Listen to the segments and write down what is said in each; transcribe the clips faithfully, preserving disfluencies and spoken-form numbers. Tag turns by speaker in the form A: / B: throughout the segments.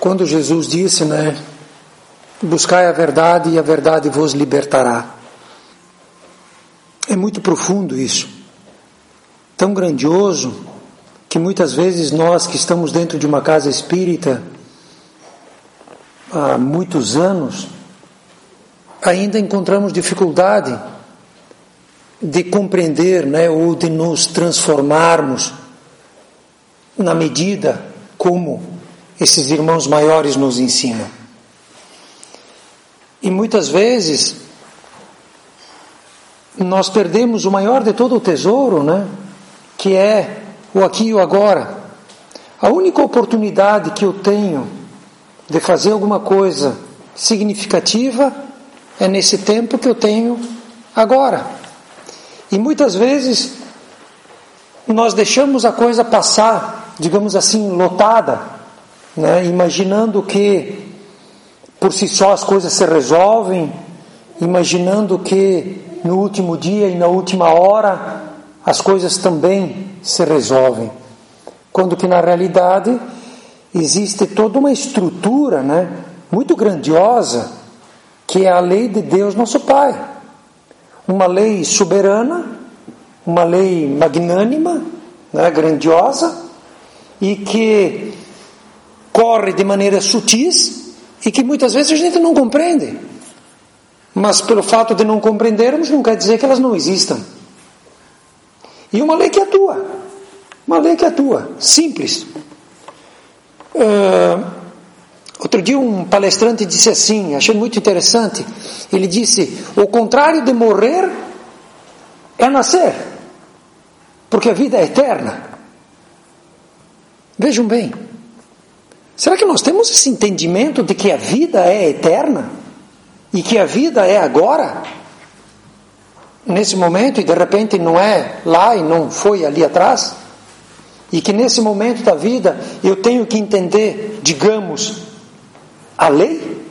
A: Quando Jesus disse, né, buscai a verdade e a verdade vos libertará. É muito profundo isso, tão grandioso, que muitas vezes nós que estamos dentro de uma casa espírita há muitos anos, ainda encontramos dificuldade de compreender, né, ou de nos transformarmos na medida como esses irmãos maiores nos ensinam. E muitas vezes nós perdemos o maior de todo o tesouro, né, que é o aqui e o agora. A única oportunidade que eu tenho de fazer alguma coisa significativa é nesse tempo que eu tenho agora. E muitas vezes nós deixamos a coisa passar, digamos assim, lotada, né? Imaginando que por si só as coisas se resolvem, imaginando que no último dia e na última hora as coisas também se resolvem, quando que na realidade existe toda uma estrutura, né, muito grandiosa, que é a lei de Deus nosso Pai, uma lei soberana, uma lei magnânima, né, grandiosa, e que corre de maneira sutis e que muitas vezes a gente não compreende, mas pelo fato de não compreendermos não quer dizer que elas não existam. E uma lei que atua, uma lei que atua, simples. Uh, outro dia um palestrante disse assim, achei muito interessante, ele disse, o contrário de morrer é nascer, porque a vida é eterna. Vejam bem, será que nós temos esse entendimento de que a vida é eterna? E que a vida é agora? Nesse momento, e de repente não é lá e não foi ali atrás? E que nesse momento da vida eu tenho que entender, digamos, a lei?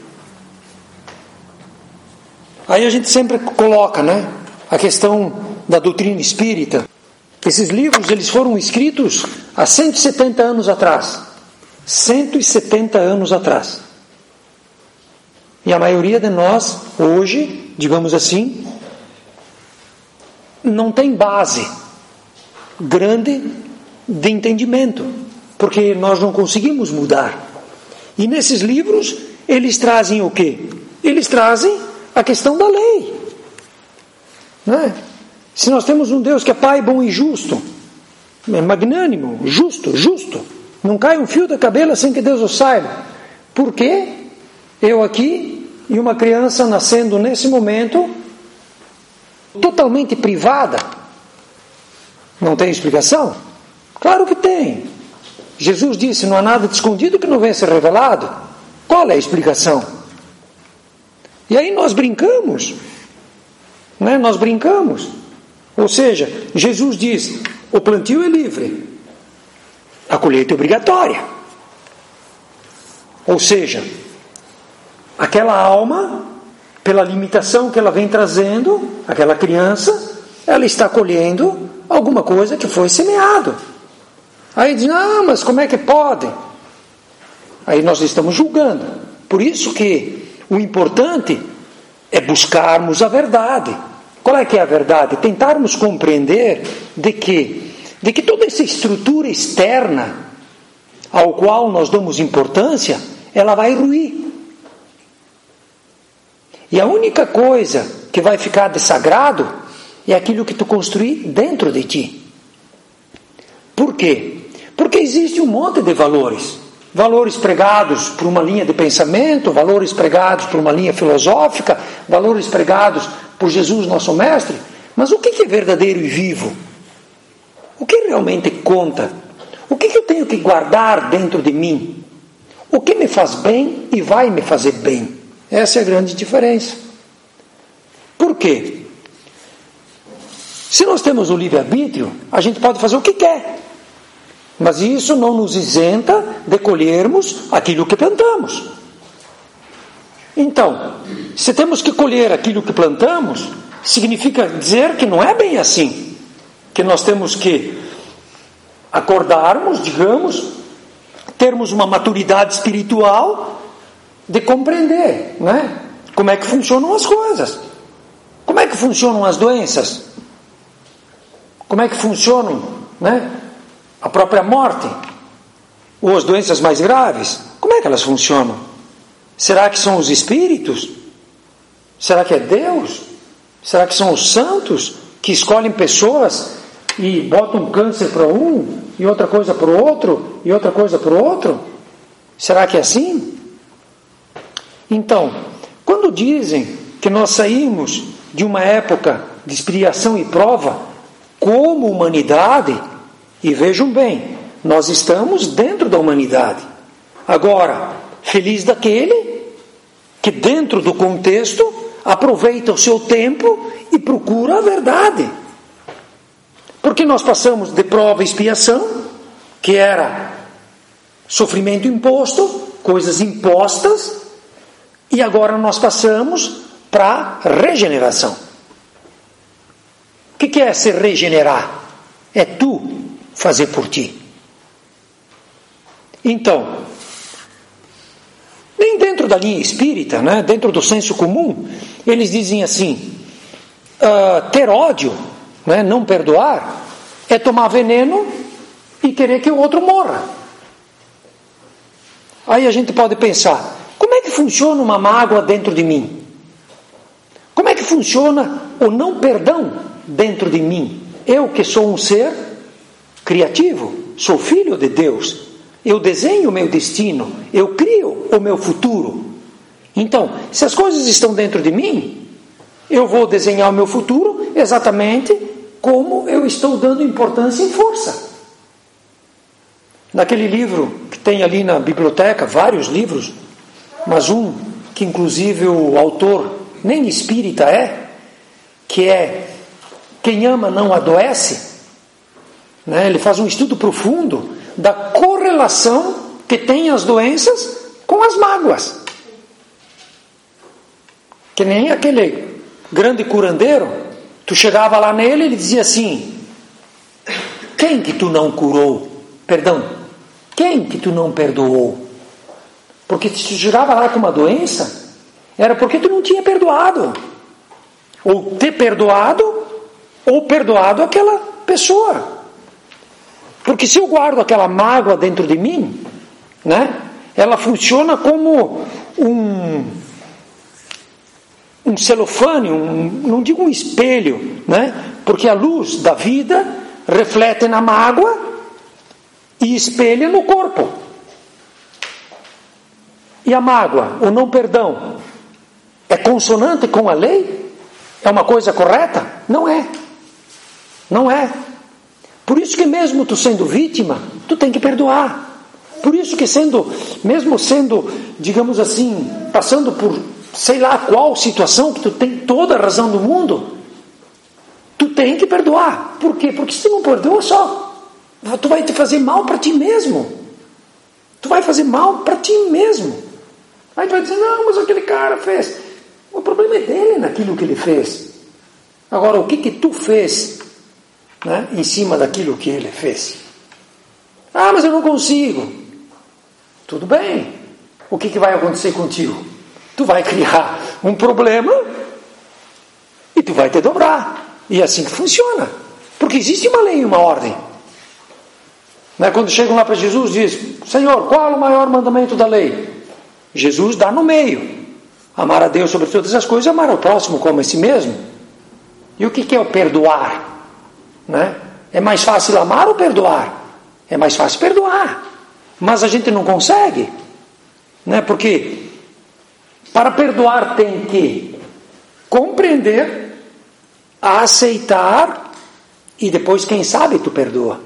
A: Aí a gente sempre coloca, né, a questão da doutrina espírita. Esses livros, eles foram escritos há cento e setenta anos atrás. cento e setenta anos atrás. E a maioria de nós, hoje, digamos assim, não tem base grande de entendimento, porque nós não conseguimos mudar. E nesses livros, eles trazem o quê? Eles trazem a questão da lei. Não é? Se nós temos um Deus que é Pai bom e justo, é magnânimo, justo, justo, não cai um fio da cabelo sem que Deus o saiba. Por quê? Eu aqui e uma criança nascendo nesse momento, totalmente privada, não tem explicação? Claro que tem. Jesus disse, não há nada de escondido que não venha a ser revelado. Qual é a explicação? E aí nós brincamos, né? Nós brincamos. Ou seja, Jesus diz, o plantio é livre, a colheita é obrigatória. Ou seja, aquela alma, pela limitação que ela vem trazendo, aquela criança, ela está colhendo alguma coisa que foi semeado. Aí diz, ah, mas como é que pode? Aí nós estamos julgando. Por isso que o importante é buscarmos a verdade. Qual é que é a verdade? Tentarmos compreender de que, de que toda essa estrutura externa ao qual nós damos importância, ela vai ruir. E a única coisa que vai ficar de sagrado é aquilo que tu construí dentro de ti. Por quê? Porque existe um monte de valores. Valores pregados por uma linha de pensamento, valores pregados por uma linha filosófica, valores pregados por Jesus, nosso mestre. Mas o que é verdadeiro e vivo? O que realmente conta? O que eu tenho que guardar dentro de mim? O que me faz bem e vai me fazer bem? Essa é a grande diferença. Por quê? Se nós temos o livre-arbítrio, a gente pode fazer o que quer. Mas isso não nos isenta de colhermos aquilo que plantamos. Então, se temos que colher aquilo que plantamos, significa dizer que não é bem assim. Que nós temos que acordarmos, digamos, termos uma maturidade espiritual de compreender, né? Como é que funcionam as coisas. Como é que funcionam as doenças? Como é que funcionam, né, a própria morte? Ou as doenças mais graves? Como é que elas funcionam? Será que são os espíritos? Será que é Deus? Será que são os santos que escolhem pessoas e botam câncer para um, e outra coisa para o outro, e outra coisa para o outro? Será que é assim? Então, quando dizem que nós saímos de uma época de expiação e prova como humanidade, e vejam bem, nós estamos dentro da humanidade. Agora, feliz daquele que dentro do contexto aproveita o seu tempo e procura a verdade. Porque nós passamos de prova e expiação, que era sofrimento imposto, coisas impostas, e agora nós passamos para regeneração. O que, que é se regenerar? É tu fazer por ti. Então, nem dentro da linha espírita, né, dentro do senso comum, eles dizem assim, uh, ter ódio, né, não perdoar, é tomar veneno e querer que o outro morra. Aí a gente pode pensar, como é que funciona uma mágoa dentro de mim? Como é que funciona o não perdão dentro de mim? Eu que sou um ser criativo, sou filho de Deus, eu desenho o meu destino, eu crio o meu futuro. Então, se as coisas estão dentro de mim, eu vou desenhar o meu futuro exatamente como eu estou dando importância e força. Naquele livro que tem ali na biblioteca, vários livros, mas um que inclusive o autor nem espírita é, que é Quem Ama Não Adoece, né? Ele faz um estudo profundo da correlação que tem as doenças com as mágoas. Que nem aquele grande curandeiro, tu chegava lá nele e ele dizia assim, quem que tu não curou? Perdão, quem que tu não perdoou? Porque se tu chegava lá com uma doença, era porque tu não tinha perdoado. Ou ter perdoado, ou perdoado aquela pessoa. Porque se eu guardo aquela mágoa dentro de mim, né, ela funciona como um, um celofane, um, não digo um espelho, né, porque a luz da vida reflete na mágoa e espelha no corpo. E a mágoa, o não perdão, é consonante com a lei? É uma coisa correta? Não é. Não é. Por isso que mesmo tu sendo vítima, tu tem que perdoar. Por isso que sendo, mesmo sendo, digamos assim, passando por sei lá qual situação, que tu tem toda a razão do mundo, tu tem que perdoar. Por quê? Porque se tu não perdoa só, tu vai te fazer mal para ti mesmo. Tu vai fazer mal para ti mesmo. Aí tu vai dizer, não, mas aquele cara fez. O problema é dele naquilo que ele fez. Agora, o que que tu fez, né, em cima daquilo que ele fez? Ah, mas eu não consigo. Tudo bem. O que que vai acontecer contigo? Tu vai criar um problema e tu vai te dobrar. E é assim que funciona. Porque existe uma lei e uma ordem. Né? Quando chegam lá para Jesus, diz, Senhor, qual é o maior mandamento da lei? Jesus dá no meio. Amar a Deus sobre todas as coisas e amar ao próximo como a si mesmo. E o que que é o perdoar? Né? É mais fácil amar ou perdoar? É mais fácil perdoar. Mas a gente não consegue. Né? Porque para perdoar tem que compreender, aceitar e depois, quem sabe, tu perdoa.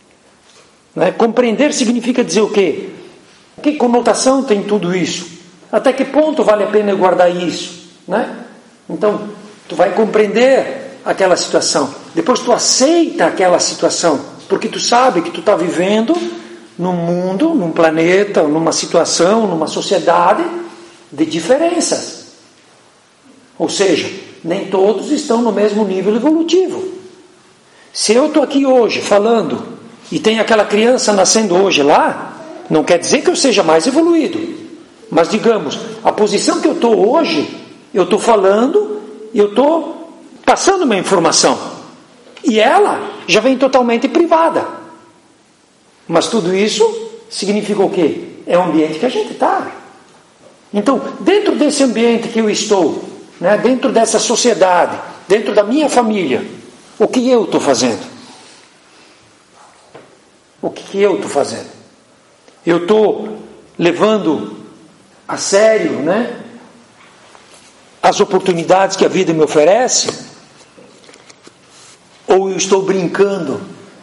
A: Né? Compreender significa dizer o quê? Que conotação tem tudo isso? Até que ponto vale a pena guardar isso? Né? Então, tu vai compreender aquela situação. Depois tu aceita aquela situação. Porque tu sabe que tu está vivendo num mundo, num planeta, numa situação, numa sociedade de diferenças. Ou seja, nem todos estão no mesmo nível evolutivo. Se eu estou aqui hoje falando e tem aquela criança nascendo hoje lá, Não quer dizer que eu seja mais evoluído, mas digamos, a posição que eu estou hoje, eu estou falando, eu estou passando uma informação, e ela já vem totalmente privada. Mas tudo isso significa o quê? É o ambiente que a gente está. Então, dentro desse ambiente que eu estou, né, dentro dessa sociedade, dentro da minha família, o que eu estou fazendo? O que eu estou fazendo? Eu estou levando a sério, né, as oportunidades que a vida me oferece? Ou eu estou brincando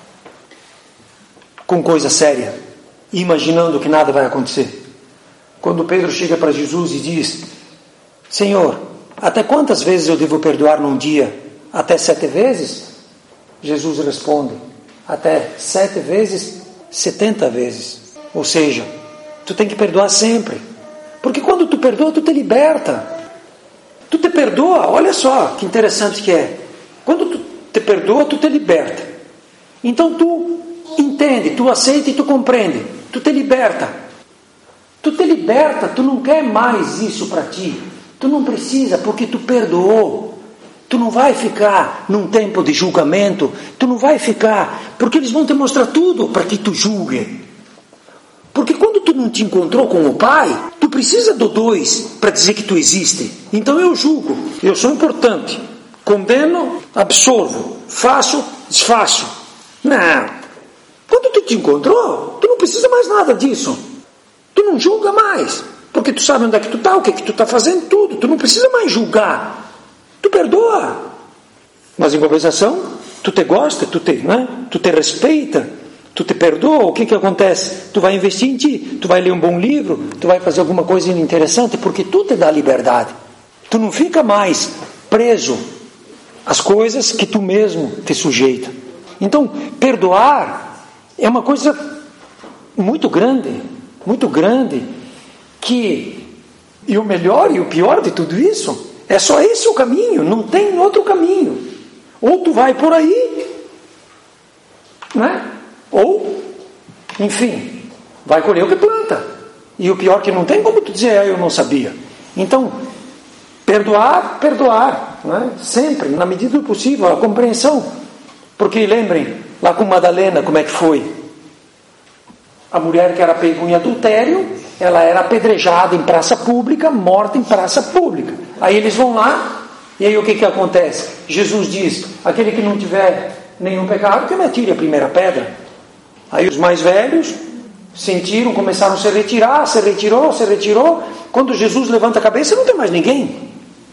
A: com coisa séria, imaginando que nada vai acontecer? Quando Pedro chega para Jesus e diz: Senhor, até quantas vezes eu devo perdoar num dia? Até sete vezes? Jesus responde: até sete vezes, setenta vezes. Ou seja, tu tem que perdoar sempre. Porque quando tu perdoa, tu te liberta. Tu te perdoa, olha só que interessante que é. Quando tu te perdoa, tu te liberta. Então tu entende, tu aceita e tu compreende. Tu te liberta. Tu te liberta, tu não quer mais isso para ti. Tu não precisa, porque tu perdoou. Tu não vai ficar num tempo de julgamento. Tu não vai ficar, porque eles vão te mostrar tudo para que tu julgue. Porque quando tu não te encontrou com o Pai, tu precisa do dois para dizer que tu existe. Então eu julgo, eu sou importante. Condeno, absorvo. Faço, desfaço. Não. Quando tu te encontrou, tu não precisa mais nada disso. Tu não julga mais, porque tu sabe onde é que tu está, o que é que tu está fazendo, tudo. Tu não precisa mais julgar. Tu perdoa. Mas em compensação, tu te gosta, tu te, né? tu te respeita, tu te perdoa. O que que acontece? Tu vai investir em ti, tu vai ler um bom livro, tu vai fazer alguma coisa interessante, porque tu te dá liberdade. Tu não fica mais preso às coisas que tu mesmo te sujeita. Então, perdoar é uma coisa muito grande. Muito grande, que, e o melhor e o pior de tudo isso, é só esse o caminho, não tem outro caminho. Ou tu vai por aí, né? Ou, enfim, vai colher o que planta. E o pior que não tem como tu dizer, ah, eu não sabia. Então, perdoar, perdoar, né? Sempre, na medida do possível, a compreensão. Porque lembrem, lá com Madalena, como é que foi? A mulher que era pega em adultério, ela era apedrejada em praça pública, morta em praça pública. Aí eles vão lá, e aí o que que acontece? Jesus diz: aquele que não tiver nenhum pecado, que me atire a primeira pedra. Aí os mais velhos sentiram, começaram a se retirar, se retirou, se retirou. Quando Jesus levanta a cabeça, não tem mais ninguém.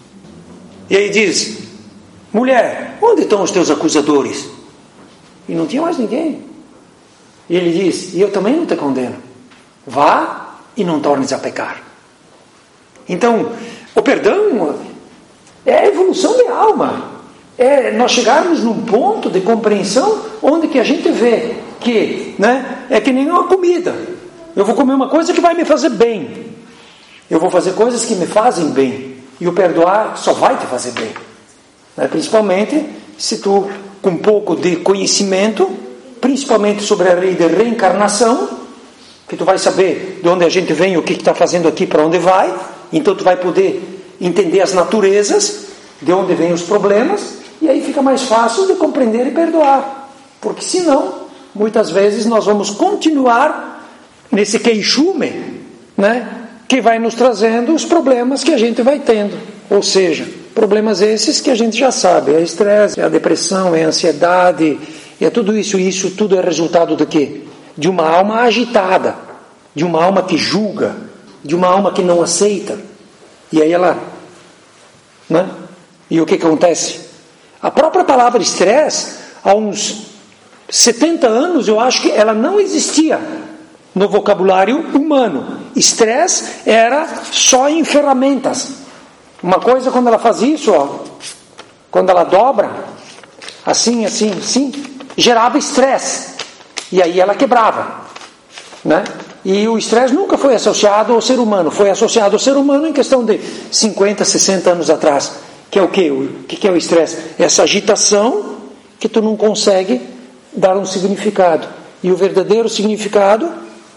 A: E aí diz: mulher, onde estão os teus acusadores? E não tinha mais ninguém. E ele diz: e eu também não te condeno. Vá e não tornes a pecar. Então, o perdão é a evolução de alma. É nós chegarmos num ponto de compreensão onde que a gente vê que, né, é que nem uma comida. Eu vou comer uma coisa que vai me fazer bem. Eu vou fazer coisas que me fazem bem. E o perdoar só vai te fazer bem. Né? Principalmente se tu, com um pouco de conhecimento, principalmente sobre a lei de reencarnação, que tu vai saber de onde a gente vem, o que está fazendo aqui, para onde vai. Então tu vai poder entender as naturezas, de onde vêm os problemas, e aí fica mais fácil de compreender e perdoar. Porque senão, muitas vezes nós vamos continuar nesse queixume, né, que vai nos trazendo os problemas que a gente vai tendo. Ou seja, problemas esses que a gente já sabe: é estresse, é a depressão, é a ansiedade, é tudo isso. E isso tudo é resultado do quê? De uma alma agitada, de uma alma que julga, de uma alma que não aceita. E aí ela, né? E o que acontece? A própria palavra estresse, há uns setenta anos, eu acho que ela não existia no vocabulário humano. Estresse era só em ferramentas. Uma coisa, quando ela faz isso, ó, quando ela dobra, assim, assim, assim, gerava estresse. E aí ela quebrava, né? E o estresse nunca foi associado ao ser humano. Foi associado ao ser humano em questão de cinquenta, sessenta anos atrás. Que é o quê? O que é o estresse? Essa agitação que tu não consegue dar um significado. E o verdadeiro significado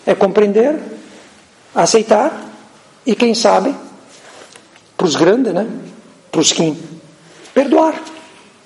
A: é compreender, aceitar e, quem sabe, para os grandes, né? Para os que perdoar.